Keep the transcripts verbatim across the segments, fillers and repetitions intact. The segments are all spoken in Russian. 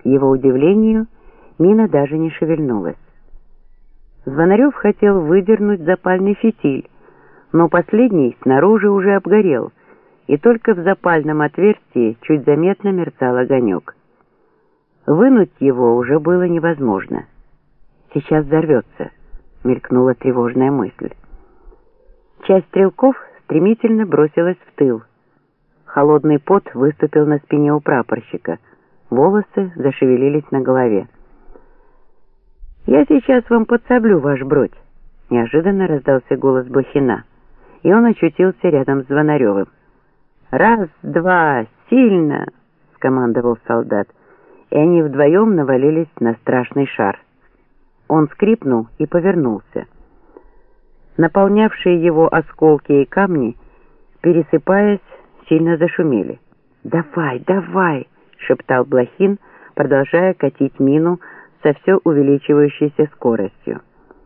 К его удивлению, мина даже не шевельнулась. Звонарев хотел выдернуть запальный фитиль, но последний снаружи уже обгорел, и только в запальном отверстии чуть заметно мерцал огонек. Вынуть его уже было невозможно. «Сейчас взорвется», — мелькнула тревожная мысль. Часть стрелков стремительно бросилась в тыл. Холодный пот выступил на спине у прапорщика, волосы зашевелились на голове. «Я сейчас вам подсоблю ваш бродь», — неожиданно раздался голос Блохина, и он очутился рядом с Звонаревым. «Раз, два, сильно!» — скомандовал солдат, и они вдвоем навалились на страшный шар. Он скрипнул и повернулся. Наполнявшие его осколки и камни, пересыпаясь, сильно зашумели. «Давай, давай!» — шептал Блохин, продолжая катить мину со все увеличивающейся скоростью.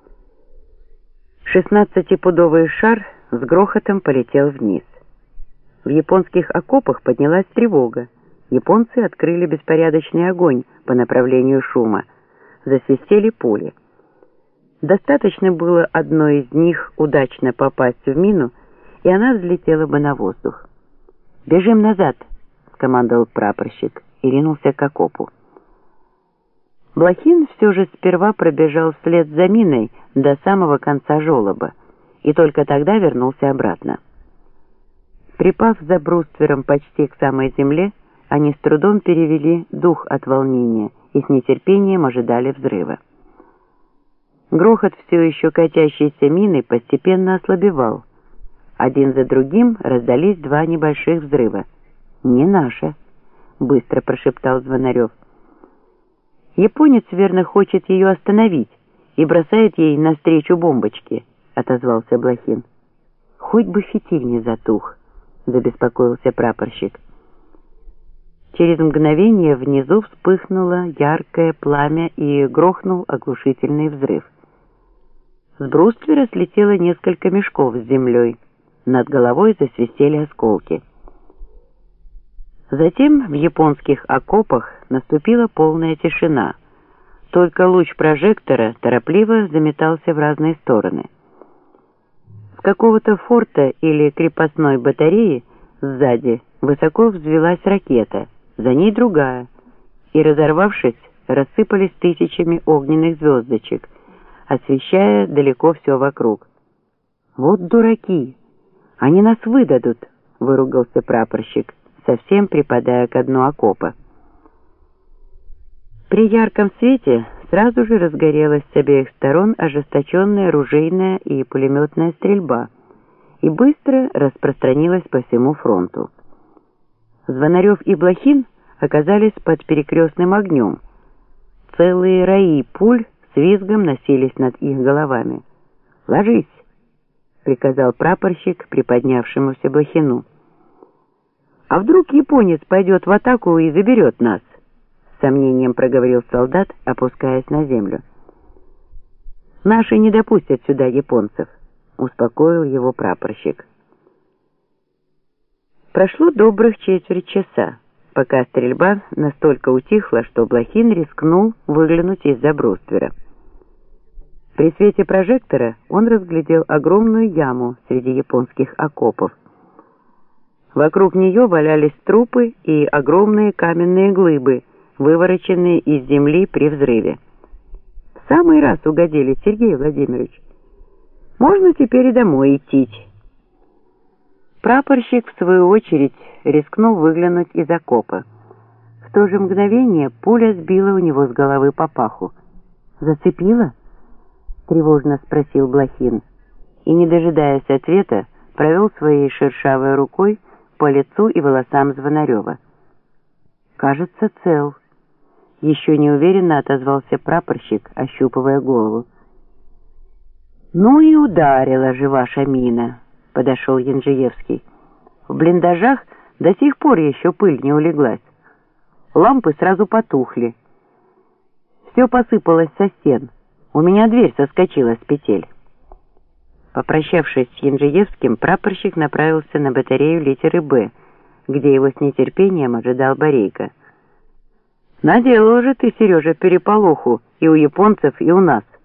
Шестнадцатипудовый шар с грохотом полетел вниз. В японских окопах поднялась тревога. Японцы открыли беспорядочный огонь по направлению шума. Засвистели пули. Достаточно было одной из них удачно попасть в мину, и она взлетела бы на воздух. «Бежим назад!» — скомандовал прапорщик и ринулся к окопу. Блохин все же сперва пробежал вслед за миной до самого конца желоба, и только тогда вернулся обратно. Припав за бруствером почти к самой земле, они с трудом перевели дух от волнения и с нетерпением ожидали взрыва. Грохот все еще катящейся мины постепенно ослабевал. Один за другим раздались два небольших взрыва. «Не наша», — быстро прошептал Звонарев. «Японец, верно, хочет ее остановить и бросает ей навстречу бомбочки», — отозвался Блохин. «Хоть бы фитиль не затух», — забеспокоился прапорщик. Через мгновение внизу вспыхнуло яркое пламя и грохнул оглушительный взрыв. С бруствера слетело несколько мешков с землей. Над головой засвистели осколки. Затем в японских окопах наступила полная тишина. Только луч прожектора торопливо заметался в разные стороны. С какого-то форта или крепостной батареи сзади высоко взвилась ракета, за ней другая, и, разорвавшись, рассыпались тысячами огненных звездочек, освещая далеко все вокруг. «Вот дураки! Они нас выдадут!» — выругался прапорщик, совсем припадая ко дну окопа. При ярком свете сразу же разгорелась с обеих сторон ожесточенная ружейная и пулеметная стрельба и быстро распространилась по всему фронту. Звонарев и Блохин оказались под перекрестным огнем. Целые раи пуль с визгом носились над их головами. «Ложись!» — приказал прапорщик приподнявшемуся Блохину. «А вдруг японец пойдет в атаку и заберет нас?» — с сомнением проговорил солдат, опускаясь на землю. «Наши не допустят сюда японцев», — успокоил его прапорщик. Прошло добрых четверть часа, пока стрельба настолько утихла, что Блохин рискнул выглянуть из-за бруствера. При свете прожектора он разглядел огромную яму среди японских окопов. Вокруг нее валялись трупы и огромные каменные глыбы, вывороченные из земли при взрыве. В самый раз угодили, Сергей Владимирович. Можно теперь и домой идти. Прапорщик, в свою очередь, рискнул выглянуть из окопа. В то же мгновение пуля сбила у него с головы папаху. «Зацепила?» — тревожно спросил Блохин, и, не дожидаясь ответа, провел своей шершавой рукой по лицу и волосам Звонарева. «Кажется, цел», — еще неуверенно отозвался прапорщик, ощупывая голову. «Ну и ударила же ваша мина», — подошел Янжиевский. «В блиндажах до сих пор еще пыль не улеглась. Лампы сразу потухли. Все посыпалось со стен. У меня дверь соскочила с петель». Попрощавшись с Янжиевским, прапорщик направился на батарею литеры «Б», где его с нетерпением ожидал Борейко. Наделал же ты, Сережа, переполоху и у японцев, и у нас.